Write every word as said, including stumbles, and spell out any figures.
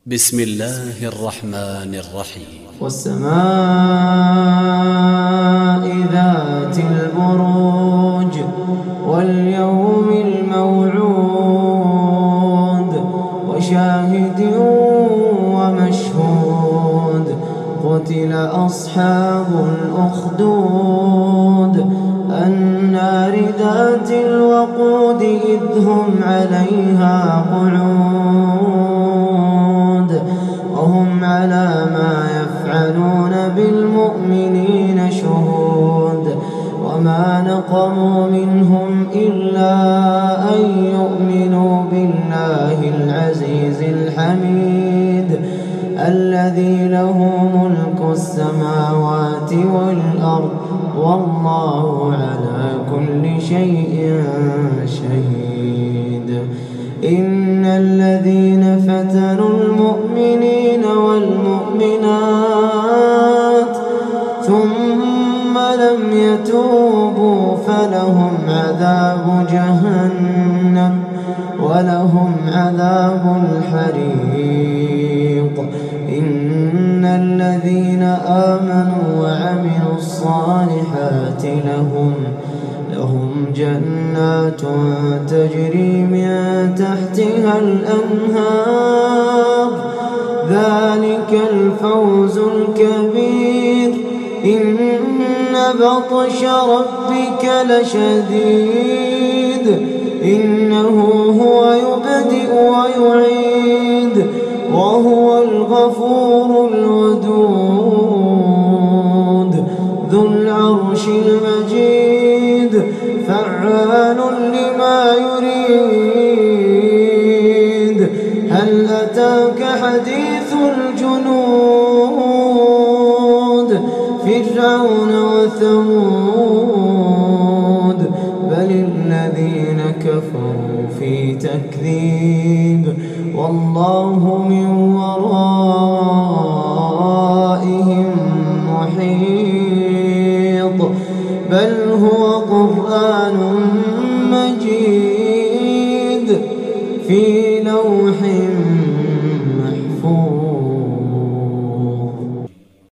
بسم الله الرحمن الرحيم. والسماء ذات البروج واليوم الموعود وشاهد ومشهود قتل أصحاب الأخدود النار ذات الوقود إذ هم عليها قعود وهم على ما يفعلون بالمؤمنين شهود وما نقموا منهم إلا أن يؤمنوا بالله العزيز الحميد الذي له ملك السماوات والأرض والله على كل شيء شهيد. إن الذين فتنوا المؤمنين والمؤمنات ثم لم يتوبوا فلهم عذاب جهنم ولهم عذاب الحريق. إن الذين آمنوا وعملوا الصالحات لهم لهم جنات تجري من تحتها الأنهار ذلك الفوز الكبير. إن بطش ربك لشديد إنه هو يبدئ ويعيد وهو الغفور الودود ذو العرش المجيد فعال لما يريد. هل أتاك حديث الجنود فرعون وثمود بل الذين كفروا في تكذيب والله من ورائهم محيط. بل هو قرآن مجيد في